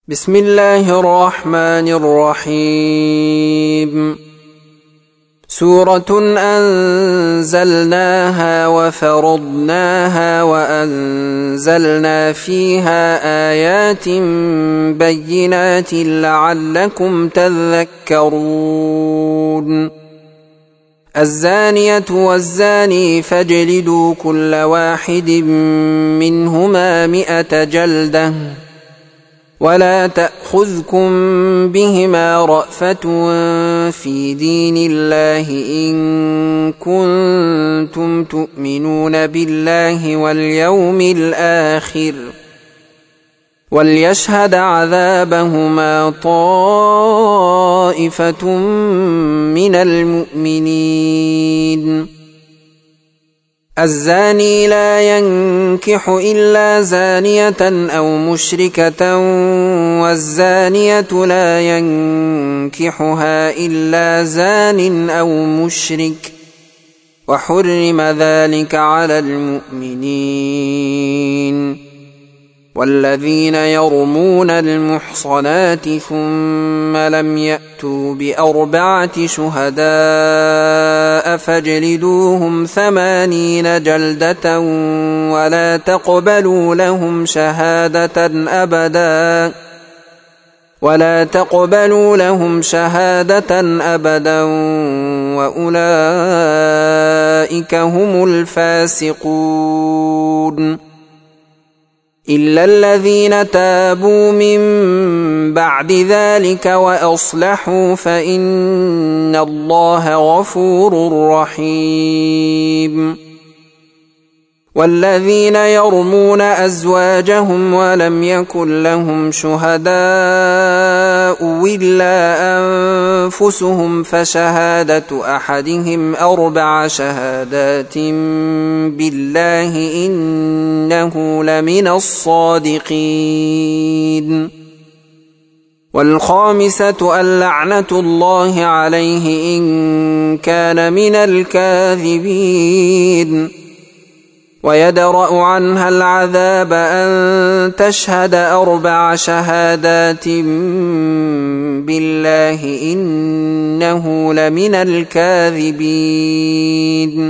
بسم الله الرحمن الرحيم. سورة أنزلناها وفرضناها وأنزلنا فيها آيات بينات لعلكم تذكرون. الزانية والزاني فاجلدوا كل واحد منهما 100 جلدة ولا تأخذكم بهما رأفة في دين الله إن كنتم تؤمنون بالله واليوم الآخر وليشهد عذابهما طائفة من المؤمنين. الزاني لا ينكح إلا زانية أو مشركة والزانية لا ينكحها إلا زان أو مشرك وحرم ذلك على المؤمنين. والذين يرمون المحصنات ثم لم يأتوا ب4 شهداء فاجلدوهم 80 جلدة ولا تقبلوا لهم شهادة أبدا وأولئك هم الفاسقون. إلا الذين تابوا من بعد ذلك وأصلحوا فإن الله غفور رحيم. والذين يرمون أزواجهم ولم يكن لهم شهداء إلا أنفسهم فشهادة أحدهم 4 شهادات بالله إنه لمن الصادقين. والخامسة اللعنة الله عليه إن كان من الكاذبين. ويدرأ عنها العذاب أن تشهد 4 شهادات بالله إنه لمن الكاذبين.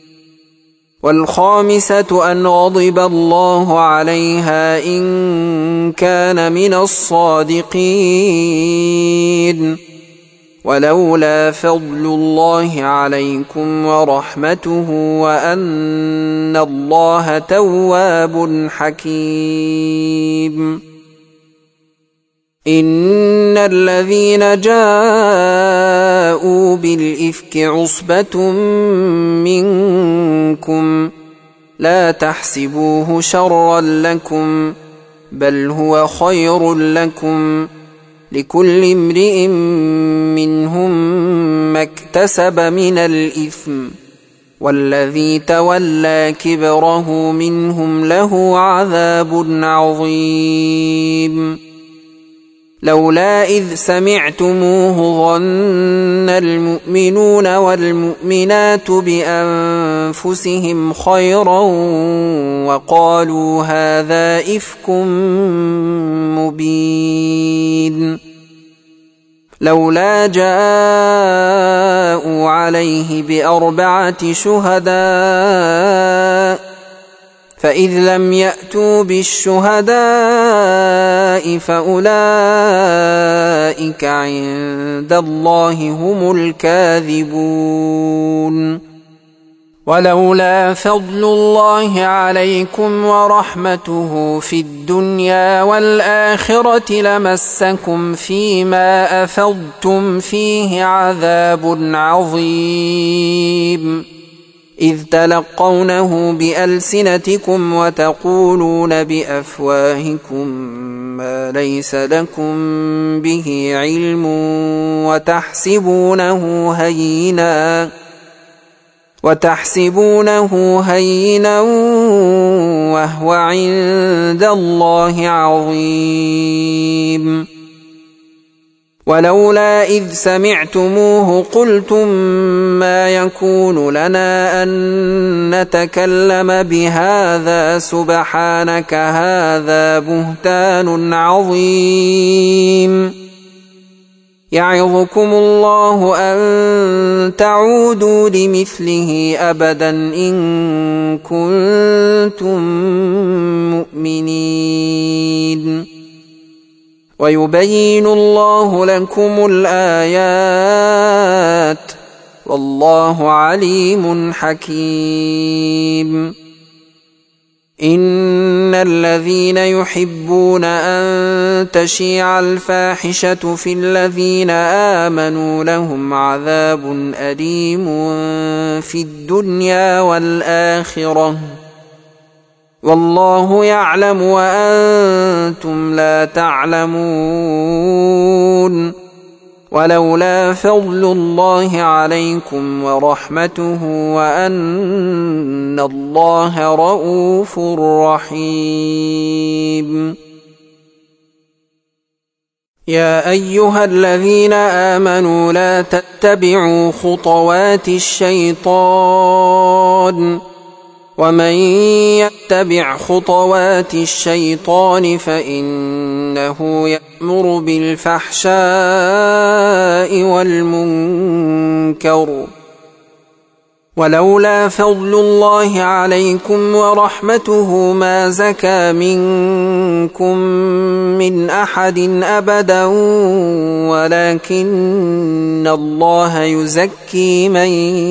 والخامسة أن غضب الله عليها إن كان من الصادقين. ولولا فضل الله عليكم ورحمته وأن الله تواب حكيم. إن الذين جاءوا بالإفك عصبة منكم لا تحسبوه شرا لكم بل هو خير لكم لكل امرئ منهم ما اكتسب من الإثم والذي تولى كبره منهم له عذاب عظيم. لولا إذ سمعتموه ظن المؤمنون والمؤمنات بأنفسهم خيرا وقالوا هذا إفك مبين. لولا جاءوا عليه ب4 شهداء فإذ لم يأتوا بالشهداء فأولئك عند الله هم الكاذبون. ولولا فضل الله عليكم ورحمته في الدنيا والآخرة لمسكم فيما أفضتم فيه عذاب عظيم إذ تلقونه بألسنتكم وتقولون بأفواهكم ما ليس لكم به علم وتحسبونه هينا وهو عند الله عظيم. ولولا إذ سمعتموه قلتم ما يكون لنا أن نتكلم بهذا سبحانك هذا بهتان عظيم يعظكم الله أن تعودوا لمثله أبدا إن كنتم مؤمنين ويبين الله لكم الآيات والله عليم حكيم إن الذين يحبون أن تشيع الفاحشة في الذين آمنوا لهم عذاب أليم في الدنيا والآخرة والله يعلم وأنتم لا تعلمون ولولا فضل الله عليكم ورحمته وأن الله رءوف رحيم يا أيها الذين آمنوا لا تتبعوا خطوات الشيطان ومن يتبع خطوات الشيطان فإنه يأمر بالفحشاء والمنكر ولولا فضل الله عليكم ورحمته ما زكى منكم من أحد أبدا ولكن الله يزكي من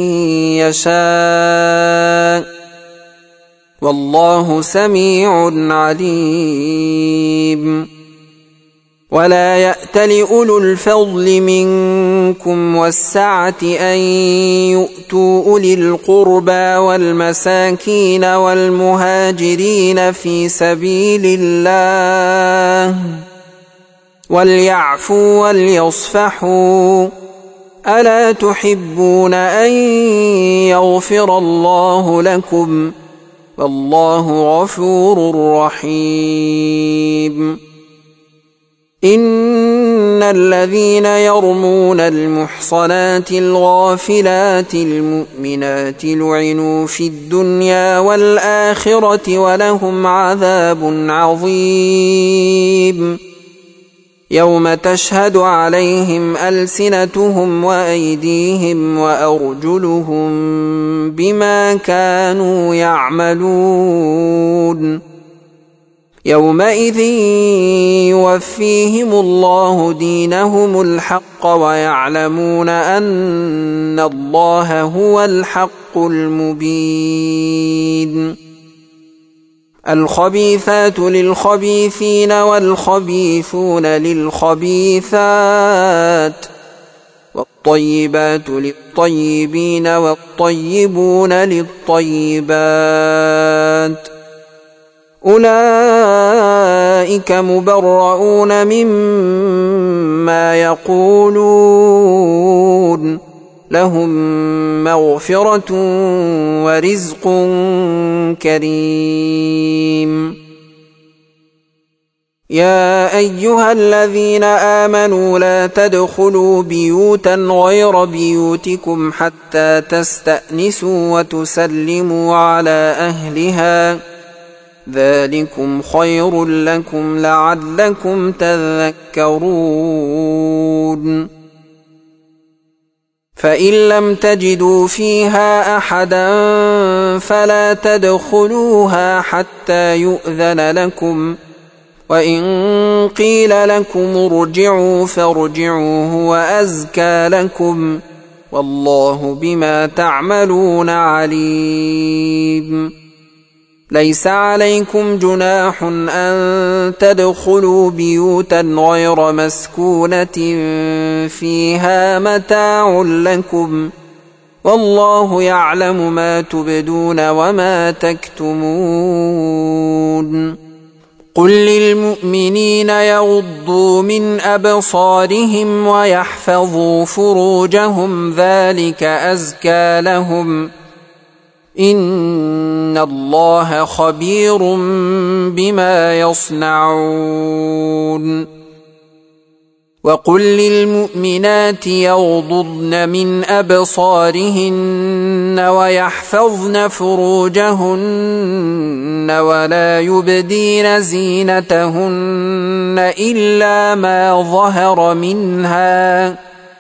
يشاء والله سميع عليم ولا يأتل أولو الفضل منكم والسعة أن يؤتوا أولي القربى والمساكين والمهاجرين في سبيل الله وليعفوا وليصفحوا ألا تحبون أن يغفر الله لكم والله غفور رحيم إن الذين يرمون المحصنات الغافلات المؤمنات لعنوا في الدنيا والآخرة ولهم عذاب عظيم يوم تشهد عليهم ألسنتهم وأيديهم وأرجلهم بما كانوا يعملون يومئذ يوفيهم الله دينهم الحق ويعلمون أن الله هو الحق المبين الخبيثات للخبيثين والخبيثون للخبيثات والطيبات للطيبين والطيبون للطيبات أولئك مبرؤون مما يقولون لهم مغفرة ورزق كريم يا أيها الذين آمنوا لا تدخلوا بيوتا غير بيوتكم حتى تستأنسوا وتسلموا على أهلها ذلكم خير لكم لعلكم تذكرون فإن لم تجدوا فيها أحدا فلا تدخلوها حتى يؤذن لكم وإن قيل لكم ارجعوا فارجعوا هو أزكى لكم والله بما تعملون عليم ليس عليكم جناح أن تدخلوا بيوتا غير مسكونة فيها متاع لكم والله يعلم ما تبدون وما تكتمون قل للمؤمنين يغضوا من أبصارهم ويحفظوا فروجهم ذلك أزكى لهم إن الله خبير بما يصنعون وقل للمؤمنات يغضضن من أبصارهن ويحفظن فروجهن ولا يبدين زينتهن إلا ما ظهر منها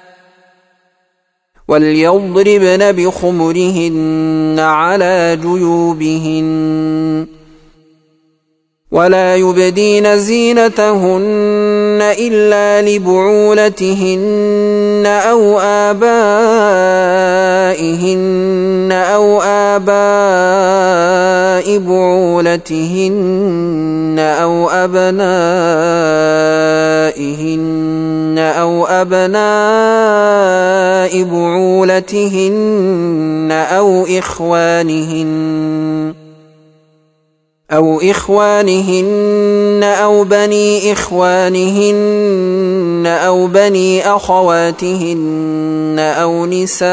وليضربن بخمرهن على جيوبهن ولا يبدين زينتهن إلا لبعولتهن أو آبائهن أو آباء بعولتهن أو أبنائهن أو أبناء بعولتهن أو إخوانهن أو بني إخوانهن أو بني أخواتهن أو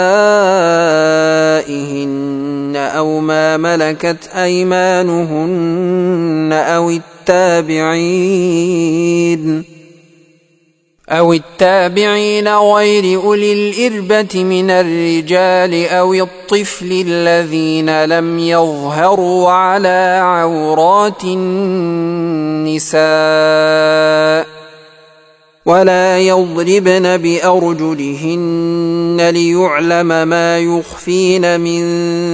نسائهن أو ما ملكت أيمانهن أو التابعين غير أولي الإربة من الرجال أو الطفل الذين لم يظهروا على عورات النساء ولا يضربن بأرجلهن ليعلم ما يخفين من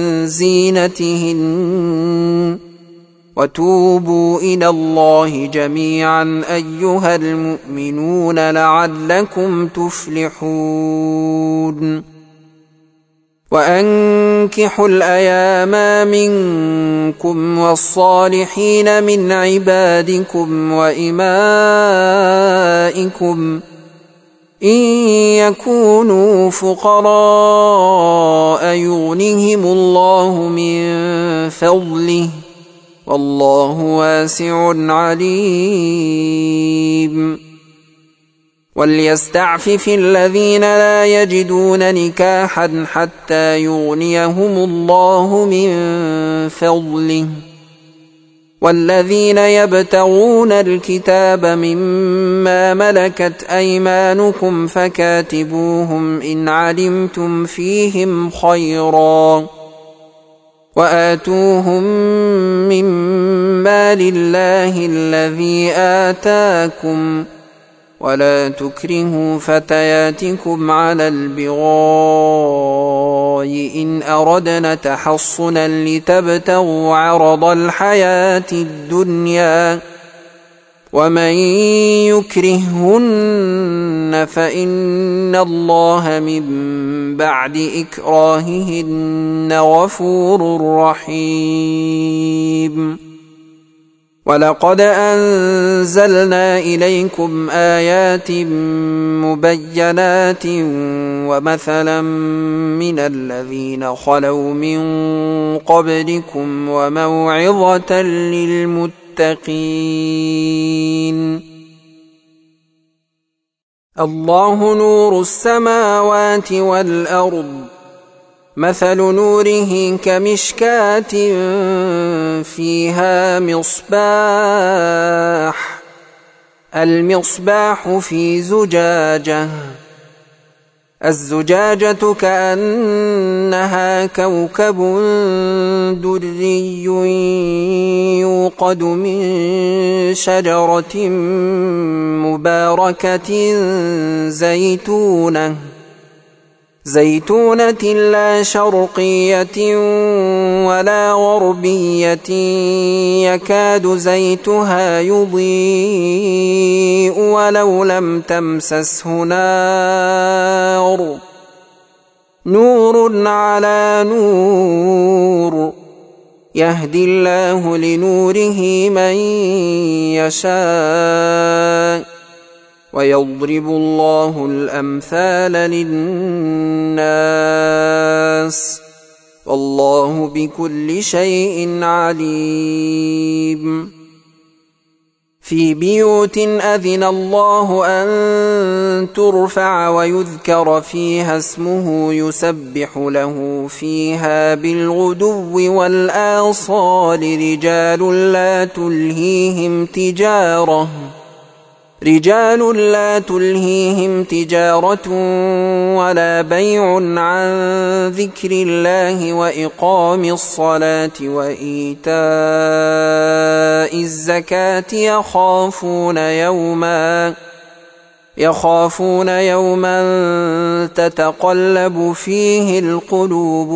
زينتهن وتوبوا إلى الله جميعا أيها المؤمنون لعلكم تفلحون وأنكحوا الأيام منكم والصالحين من عبادكم وإمائكم إن يكونوا فقراء يغنهم الله من فضله والله واسع عليم وليستعفف الذين لا يجدون نكاحا حتى يغنيهم الله من فضله والذين يبتغون الكتاب مما ملكت أيمانكم فكاتبوهم إن علمتم فيهم خيرا وآتوهم مما لله الذي آتاكم ولا تكرهوا فتياتكم على البغاء إن أردنا تحصنا لتبتغوا عرض الحياة الدنيا ومن يكرههن فإن الله من بعد إكراههن غفور رحيم ولقد أنزلنا إليكم آيات مبينات ومثلا من الذين خلوا من قبلكم وموعظة للمتقين الله نور السماوات والأرض مثل نوره كمشكاة فيها مصباح المصباح في زجاجة الزجاجة كأنها كوكب دري يوقد من شجرة مباركة زيتونة لا شرقية ولا غربية يكاد زيتها يضيء ولو لم تمسسه نار نور على نور يهدي الله لنوره من يشاء ويضرب الله الأمثال للناس والله بكل شيء عليم في بيوت أذن الله أن ترفع ويذكر فيها اسمه يسبح له فيها بالغدو والآصال رجال لا تلهيهم رجال لا تلهيهم تجارة ولا بيع عن ذكر الله وإقام الصلاة وإيتاء الزكاة يخافون يوما تتقلب فيه القلوب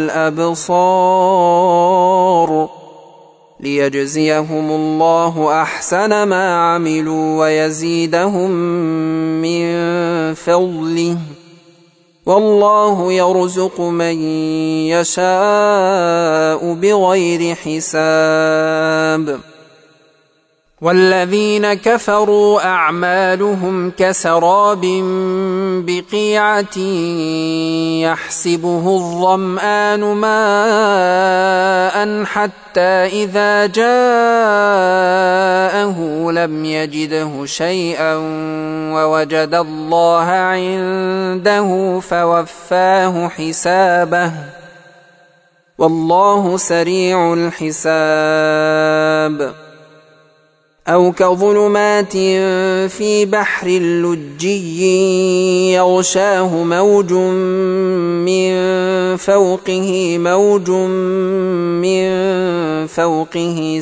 والأبصار ليجزيهم الله أحسن ما عملوا ويزيدهم من فضله والله يرزق من يشاء بغير حساب. والذين كفروا أعمالهم كسراب بقيعة يحسبه الظمآن ماء حتى إذا جاءه لم يجده شيئا ووجد الله عنده فوفاه حسابه والله سريع الحساب. أو كظلمات في بحر لجي يغشاه موج من فوقه موج من فوقه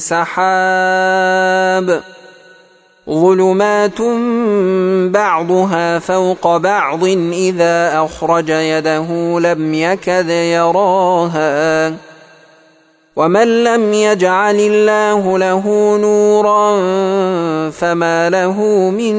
سحاب ظلمات بعضها فوق بعض إذا أخرج يده لم يكد يراها ومن لم يجعل الله له نورا فما له من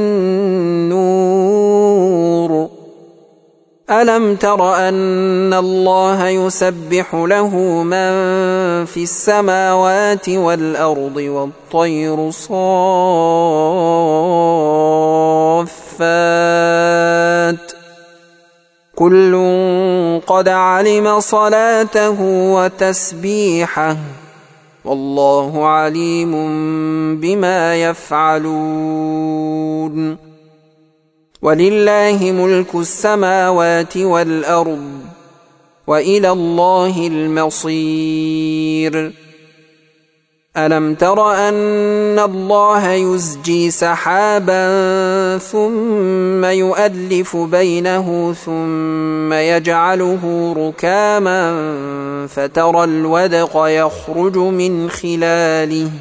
نور. ألم تر أن الله يسبح له من في السماوات والأرض والطير صافات كل قد علم صلاته وتسبيحه والله عليم بما يفعلون. ولله ملك السماوات والأرض وإلى الله المصير. ألم تر أن الله يزجي سحابا ثم يؤلف بينه ثم يجعله ركاما فترى الودق يخرج من خلاله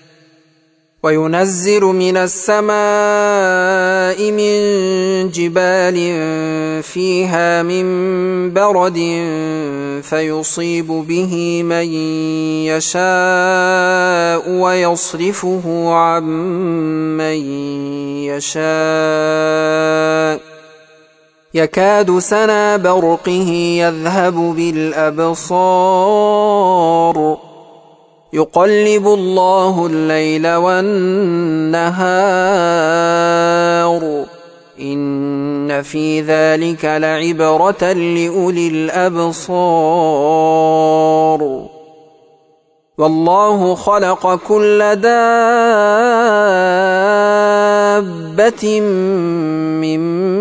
وينزل من السماء من جبال فيها من برد فيصيب به من يشاء ويصرفه عن من يشاء يكاد سنا برقه يذهب بالأبصار يقلب الله الليل والنهار إن في ذلك لعبرة لأولي الأبصار. والله خلق كل دابة من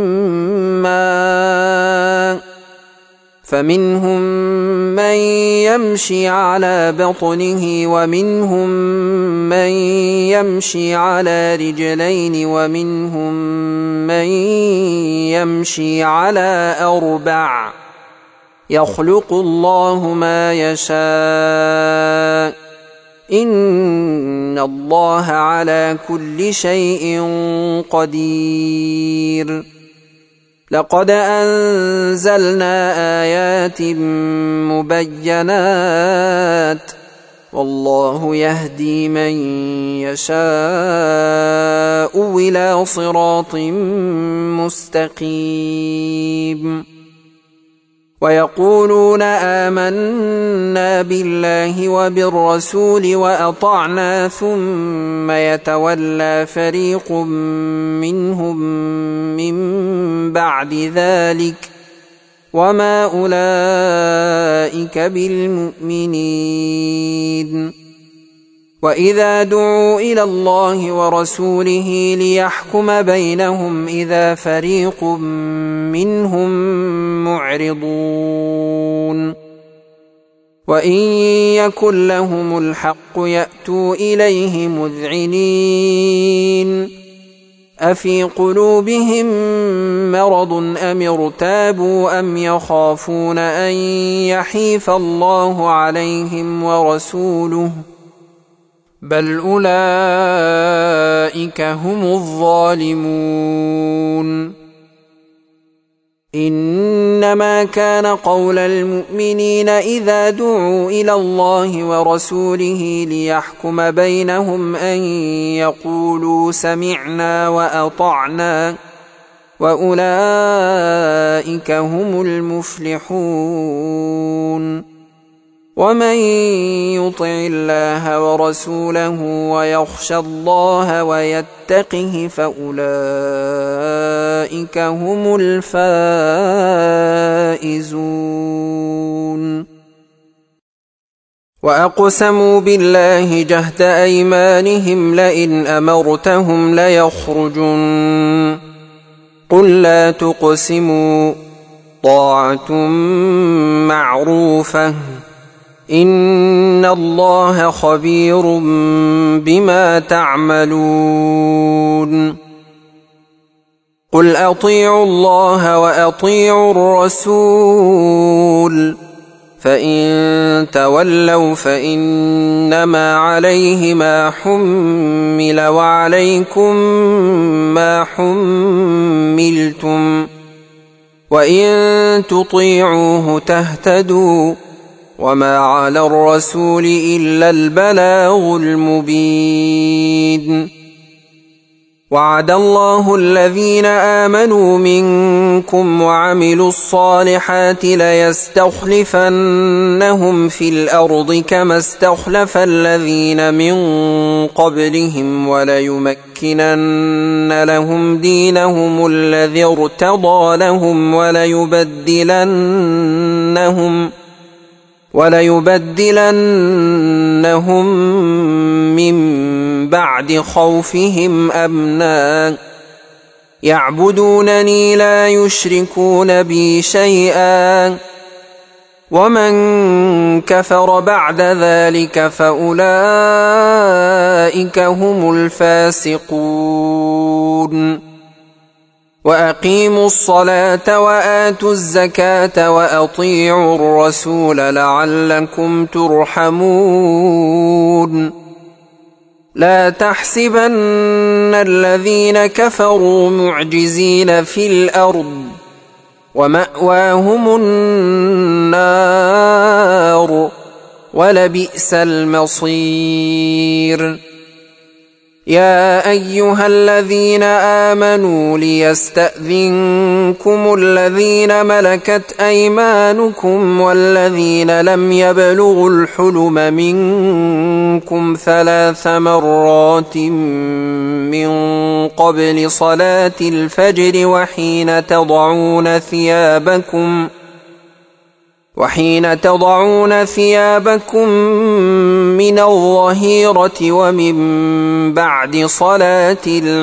ماء فمنهم من يمشي على بطنه ومنهم من يمشي على رجلين ومنهم من يمشي على أربع يخلق الله ما يشاء إن الله على كل شيء قدير. لقد أنزلنا آيات مبينات والله يهدي من يشاء إلى صراط مستقيم. ويقولون آمنا بالله وبالرسول وأطعنا ثم يتولى فريق منهم من بعد ذلك وما أولئك بالمؤمنين. وإذا دعوا إلى الله ورسوله ليحكم بينهم إذا فريق منهم معرضون. وإن يكن لهم الحق يأتوا إليه مذعنين أفي قلوبهم مرض أم ارتابوا أم يخافون أن يحيف الله عليهم ورسوله بل أولئك هم الظالمون إنما كان قول المؤمنين إذا دعوا إلى الله ورسوله ليحكم بينهم أن يقولوا سمعنا وأطعنا وأولئك هم المفلحون ومن يطع الله ورسوله ويخشى الله ويتقه فأولئك هم الفائزون وأقسموا بالله جهد أيمانهم لئن أمرتهم ليخرجن قل لا تقسموا طاعة معروفة إن الله خبير بما تعملون قل أطيعوا الله وأطيعوا الرسول فإن تولوا فإنما عليه ما حمل وعليكم ما حملتم وإن تطيعوه تهتدوا وما على الرسول إلا البلاغ المبين وعد الله الذين آمنوا منكم وعملوا الصالحات ليستخلفنهم في الأرض كما استخلف الذين من قبلهم وليمكنن لهم دينهم الذي ارتضى لهم وليبدلنهم من بعد خوفهم أمنا يعبدونني لا يشركون بي شيئا ومن كفر بعد ذلك فأولئك هم الفاسقون وأقيموا الصلاة وآتوا الزكاة وأطيعوا الرسول لعلكم ترحمون لا تحسبن الذين كفروا معجزين في الأرض ومأواهم النار ولبئس المصير يا أيها الذين آمنوا ليستأذنكم الذين ملكت أيمانكم والذين لم يبلغوا الحلم منكم 3 مرات من قبل صلاة الفجر وحين تضعون ثيابكم من الظهيرة ومن بعد صلاة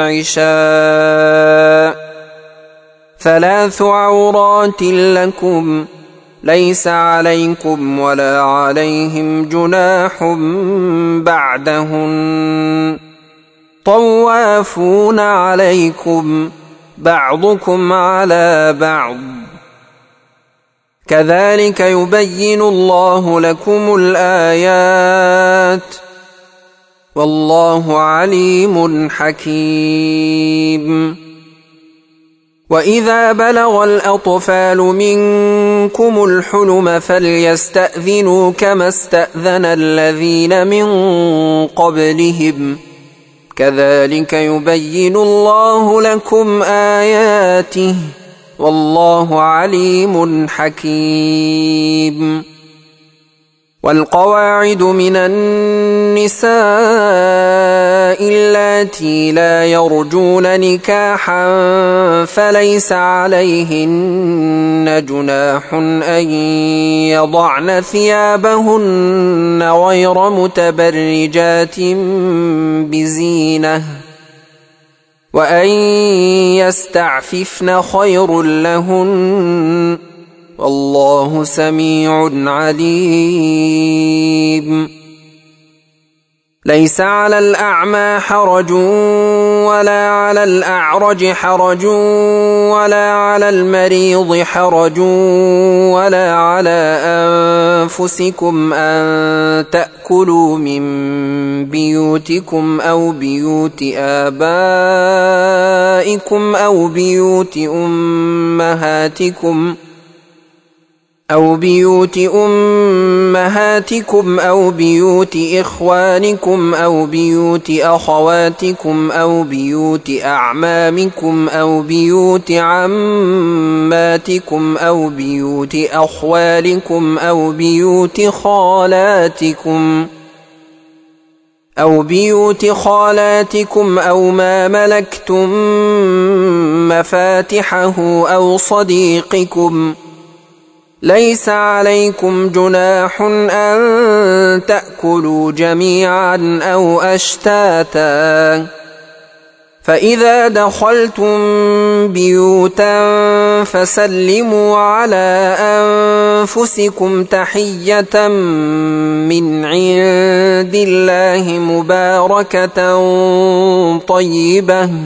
العشاء 3 عورات لكم ليس عليكم ولا عليهم جناح بعدهن طوافون عليكم بعضكم على بعض كذلك يبين الله لكم الآيات والله عليم حكيم وإذا بلغ الأطفال منكم الحلم فليستأذنوا كما استأذن الذين من قبلهم كذلك يبين الله لكم آياته والله عليم حكيم والقواعد من النساء اللاتي لا يرجون نكاحا فليس عليهن جناح أن يضعن ثيابهن غير متبرجات بزينة وأن يستعففن خير لهن والله سميع عليم ليس على الأعمى حرج ولا على الأعرج حرج ولا على المريض حرج ولا على أنفسكم أن تأكلوا من بيوتكم أو بيوت آبائكم أو بيوت أمهاتكم أو بيوت إخوانكم أو بيوت أخواتكم أو بيوت أعمامكم أو بيوت عماتكم أو بيوت أخوالكم أو بيوت خالاتكم أو ما ملكتم مفاتحه أو صديقكم. ليس عليكم جناح أن تأكلوا جميعا أو أشتاتا. فإذا دخلتم بيوتا فسلموا على أنفسكم تحية من عند الله مباركة طيبة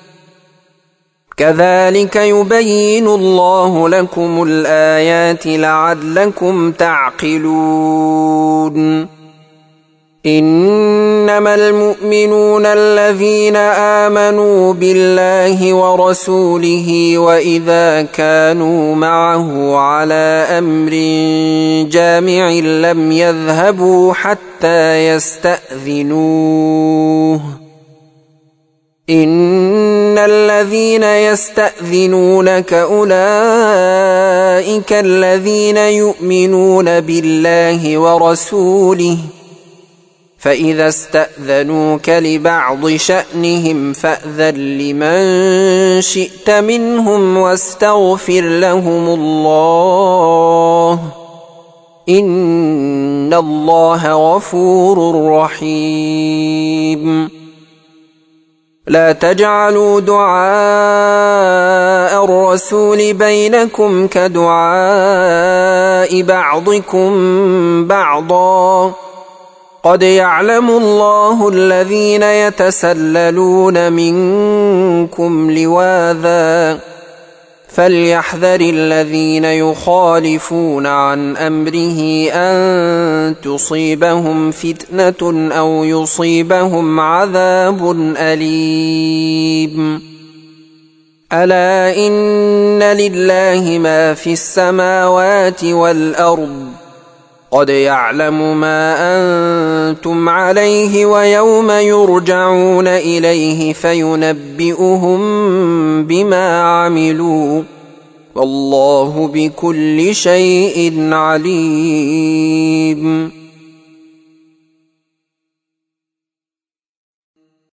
كذلك يبين الله لكم الآيات لعلكم تعقلون. إنما المؤمنون الذين آمنوا بالله ورسوله وإذا كانوا معه على أمر جامع لم يذهبوا حتى يستأذنوه. إن الذين يستأذنونك أولئك الذين يؤمنون بالله ورسوله فإذا استأذنوك لبعض شأنهم فأذن لمن شئت منهم واستغفر لهم الله إن الله غفور رحيم. لا تجعلوا دعاء الرسول بينكم كدعاء بعضكم بعضا قد يعلم الله الذين يتسللون منكم لواذا فليحذر الذين يخالفون عن أمره أن تصيبهم فتنة أو يصيبهم عذاب أليم. ألا إن لله ما في السماوات والأرض قد يعلم ما أنتم عليه ويوم يرجعون إليه فينبئهم بما عملوا والله بكل شيء عليم.